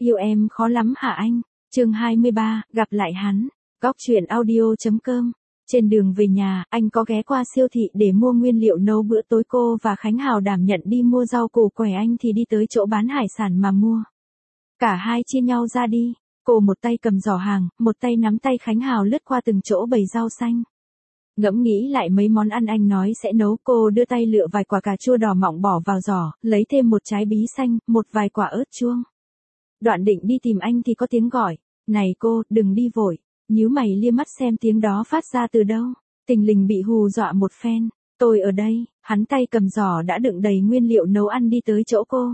Yêu em khó lắm hả anh? Chương 23, gặp lại hắn. Góc truyện audio.com. Trên đường về nhà, anh có ghé qua siêu thị để mua nguyên liệu nấu bữa tối. Cô và Khánh Hào đảm nhận đi mua rau củ quẻ, anh thì đi tới chỗ bán hải sản mà mua. Cả hai chia nhau ra đi. Cô một tay cầm giỏ hàng, một tay nắm tay Khánh Hào lướt qua từng chỗ bày rau xanh. Ngẫm nghĩ lại mấy món ăn anh nói sẽ nấu, cô đưa tay lựa vài quả cà chua đỏ mọng bỏ vào giỏ, lấy thêm một trái bí xanh, một vài quả ớt chuông. Đoạn định đi tìm anh thì có tiếng gọi, này cô, đừng đi vội. Nhíu mày lia mắt xem tiếng đó phát ra từ đâu. Tình lình bị hù dọa một phen. Tôi ở đây. Hắn tay cầm giỏ đã đựng đầy nguyên liệu nấu ăn đi tới chỗ cô.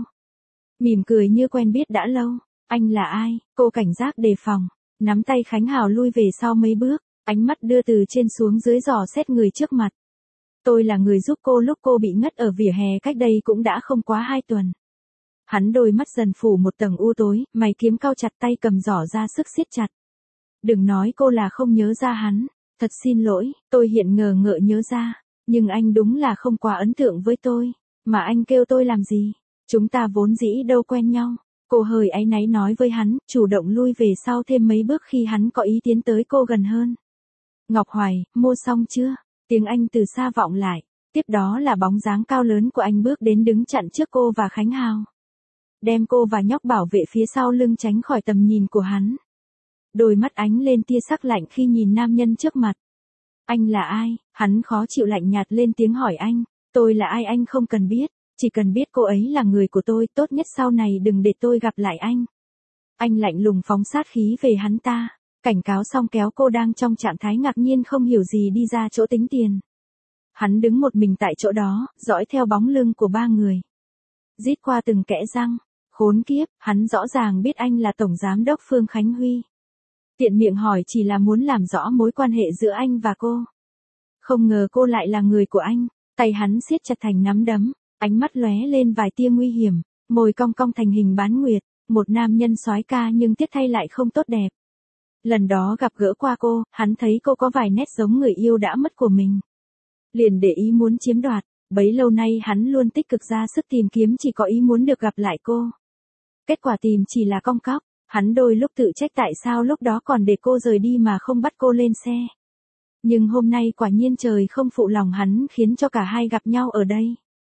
Mỉm cười như quen biết đã lâu. Anh là ai? Cô cảnh giác đề phòng. Nắm tay Khánh Hào lui về sau mấy bước. Ánh mắt đưa từ trên xuống dưới dò xét người trước mặt. Tôi là người giúp cô lúc cô bị ngất ở vỉa hè cách đây cũng đã không quá 2 tuần. Hắn đôi mắt dần phủ một tầng u tối, mày kiếm cau chặt, tay cầm giỏ ra sức siết chặt. Đừng nói cô là không nhớ ra hắn. Thật xin lỗi, tôi hiện ngờ ngợ nhớ ra. Nhưng anh đúng là không quá ấn tượng với tôi. Mà anh kêu tôi làm gì? Chúng ta vốn dĩ đâu quen nhau. Cô hơi áy náy nói với hắn, chủ động lui về sau thêm mấy bước khi hắn có ý tiến tới cô gần hơn. Ngọc Hoài, mua xong chưa? Tiếng anh từ xa vọng lại. Tiếp đó là bóng dáng cao lớn của anh bước đến đứng chặn trước cô và Khánh Hào. Đem cô và nhóc bảo vệ phía sau lưng tránh khỏi tầm nhìn của hắn. Đôi mắt ánh lên tia sắc lạnh khi nhìn nam nhân trước mặt. Anh là ai? Hắn khó chịu lạnh nhạt lên tiếng hỏi anh. Tôi là ai anh không cần biết. Chỉ cần biết cô ấy là người của tôi, tốt nhất sau này đừng để tôi gặp lại anh. Anh lạnh lùng phóng sát khí về hắn ta. Cảnh cáo xong kéo cô đang trong trạng thái ngạc nhiên không hiểu gì đi ra chỗ tính tiền. Hắn đứng một mình tại chỗ đó, dõi theo bóng lưng của 3 người. Rít qua từng kẽ răng. Khốn kiếp, hắn rõ ràng biết anh là Tổng Giám đốc Phương Khánh Huy. Tiện miệng hỏi chỉ là muốn làm rõ mối quan hệ giữa anh và cô. Không ngờ cô lại là người của anh. Tay hắn siết chặt thành nắm đấm, ánh mắt lóe lên vài tia nguy hiểm, môi cong cong thành hình bán nguyệt, một nam nhân soái ca nhưng tiếc thay lại không tốt đẹp. Lần đó gặp gỡ qua cô, hắn thấy cô có vài nét giống người yêu đã mất của mình. Liền để ý muốn chiếm đoạt, bấy lâu nay hắn luôn tích cực ra sức tìm kiếm chỉ có ý muốn được gặp lại cô. Kết quả tìm chỉ là cong cóc. Hắn đôi lúc tự trách tại sao lúc đó còn để cô rời đi mà không bắt cô lên xe. Nhưng hôm nay quả nhiên trời không phụ lòng hắn khiến cho cả hai gặp nhau ở đây.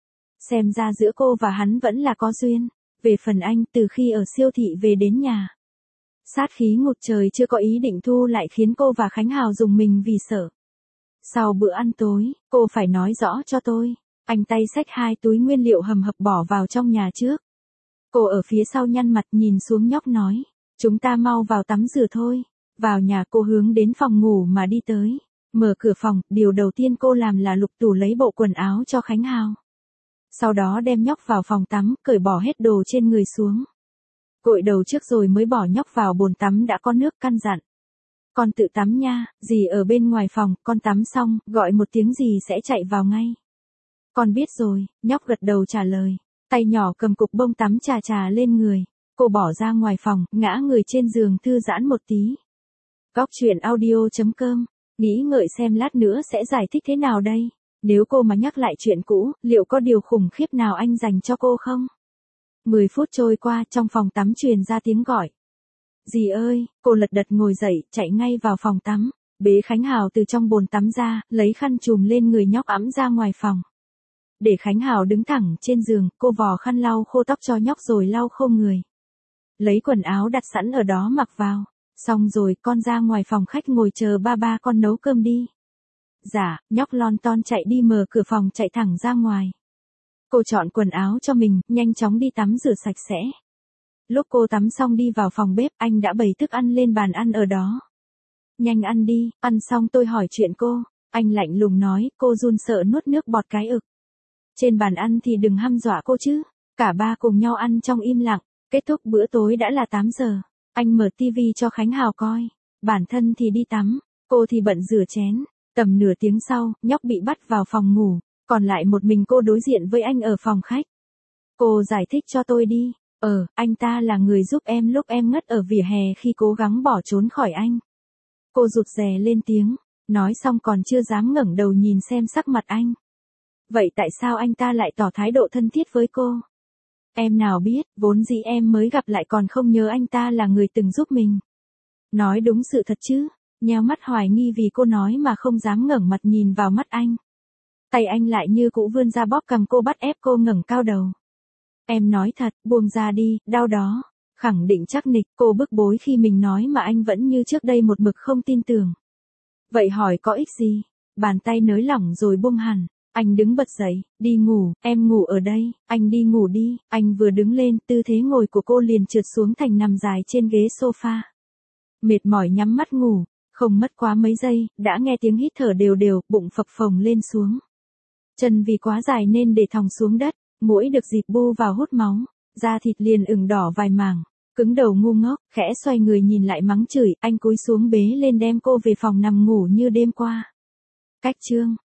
Xem ra giữa cô và hắn vẫn là có duyên. Về phần anh, từ khi ở siêu thị về đến nhà, sát khí ngút trời chưa có ý định thu lại khiến cô và Khánh Hào rùng mình vì sợ. Sau bữa ăn tối, cô phải nói rõ cho tôi. Anh tay xách 2 túi nguyên liệu hầm hập bỏ vào trong nhà trước. Cô ở phía sau nhăn mặt nhìn xuống nhóc nói. Chúng ta mau vào tắm rửa thôi. Vào nhà cô hướng đến phòng ngủ mà đi tới. Mở cửa phòng, điều đầu tiên cô làm là lục tủ lấy bộ quần áo cho Khánh Hào. Sau đó đem nhóc vào phòng tắm, cởi bỏ hết đồ trên người xuống. Gội đầu trước rồi mới bỏ nhóc vào bồn tắm đã có nước, căn dặn. Con tự tắm nha, dì ở bên ngoài phòng, con tắm xong, gọi một tiếng dì sẽ chạy vào ngay. Con biết rồi, nhóc gật đầu trả lời. Tay nhỏ cầm cục bông tắm chà chà lên người. Cô bỏ ra ngoài phòng, ngã người trên giường thư giãn một tí. Góc truyện audio.com. Nghĩ ngợi xem lát nữa sẽ giải thích thế nào đây. Nếu cô mà nhắc lại chuyện cũ, liệu có điều khủng khiếp nào anh dành cho cô không? 10 phút trôi qua, trong phòng tắm truyền ra tiếng gọi. Dì ơi, cô lật đật ngồi dậy, chạy ngay vào phòng tắm. Bế Khánh Hào từ trong bồn tắm ra, lấy khăn trùm lên người nhóc ẵm ra ngoài phòng. Để Khánh Hào đứng thẳng trên giường, cô vò khăn lau khô tóc cho nhóc rồi lau khô người. Lấy quần áo đặt sẵn ở đó mặc vào. Xong rồi con ra ngoài phòng khách ngồi chờ ba con nấu cơm đi. Dạ, nhóc lon ton chạy đi mở cửa phòng chạy thẳng ra ngoài. Cô chọn quần áo cho mình, nhanh chóng đi tắm rửa sạch sẽ. Lúc cô tắm xong đi vào phòng bếp, anh đã bày thức ăn lên bàn ăn ở đó. Nhanh ăn đi, ăn xong tôi hỏi chuyện cô. Anh lạnh lùng nói, cô run sợ nuốt nước bọt cái ực. Trên bàn ăn thì đừng hăm dọa cô chứ. Cả 3 cùng nhau ăn trong im lặng. Kết thúc bữa tối đã là 8 giờ. Anh mở tivi cho Khánh Hào coi. Bản thân thì đi tắm. Cô thì bận rửa chén. Tầm nửa tiếng sau, nhóc bị bắt vào phòng ngủ. Còn lại một mình cô đối diện với anh ở phòng khách. Cô giải thích cho tôi đi. Anh ta là người giúp em lúc em ngất ở vỉa hè khi cố gắng bỏ trốn khỏi anh. Cô rụt rè lên tiếng. Nói xong còn chưa dám ngẩng đầu nhìn xem sắc mặt anh. Vậy tại sao anh ta lại tỏ thái độ thân thiết với cô? Em nào biết, vốn dĩ em mới gặp lại còn không nhớ anh ta là người từng giúp mình. Nói đúng sự thật chứ, nheo mắt hoài nghi vì cô nói mà không dám ngẩng mặt nhìn vào mắt anh. Tay anh lại như cũ vươn ra bóp cầm cô bắt ép cô ngẩng cao đầu. Em nói thật, buông ra đi, đau đó. Khẳng định chắc nịch, cô bức bối khi mình nói mà anh vẫn như trước đây một mực không tin tưởng. Vậy hỏi có ích gì? Bàn tay nới lỏng rồi buông hẳn. Anh đứng bật dậy, đi ngủ, em ngủ ở đây, anh đi ngủ đi. Anh vừa đứng lên, tư thế ngồi của cô liền trượt xuống thành nằm dài trên ghế sofa. Mệt mỏi nhắm mắt ngủ, không mất quá mấy giây, đã nghe tiếng hít thở đều đều, bụng phập phồng lên xuống. Chân vì quá dài nên để thòng xuống đất, mũi được dịp bu vào hút máu, da thịt liền ửng đỏ vài mảng, cứng đầu ngu ngốc, khẽ xoay người nhìn lại mắng chửi, anh cúi xuống bế lên đem cô về phòng nằm ngủ như đêm qua. Cách chương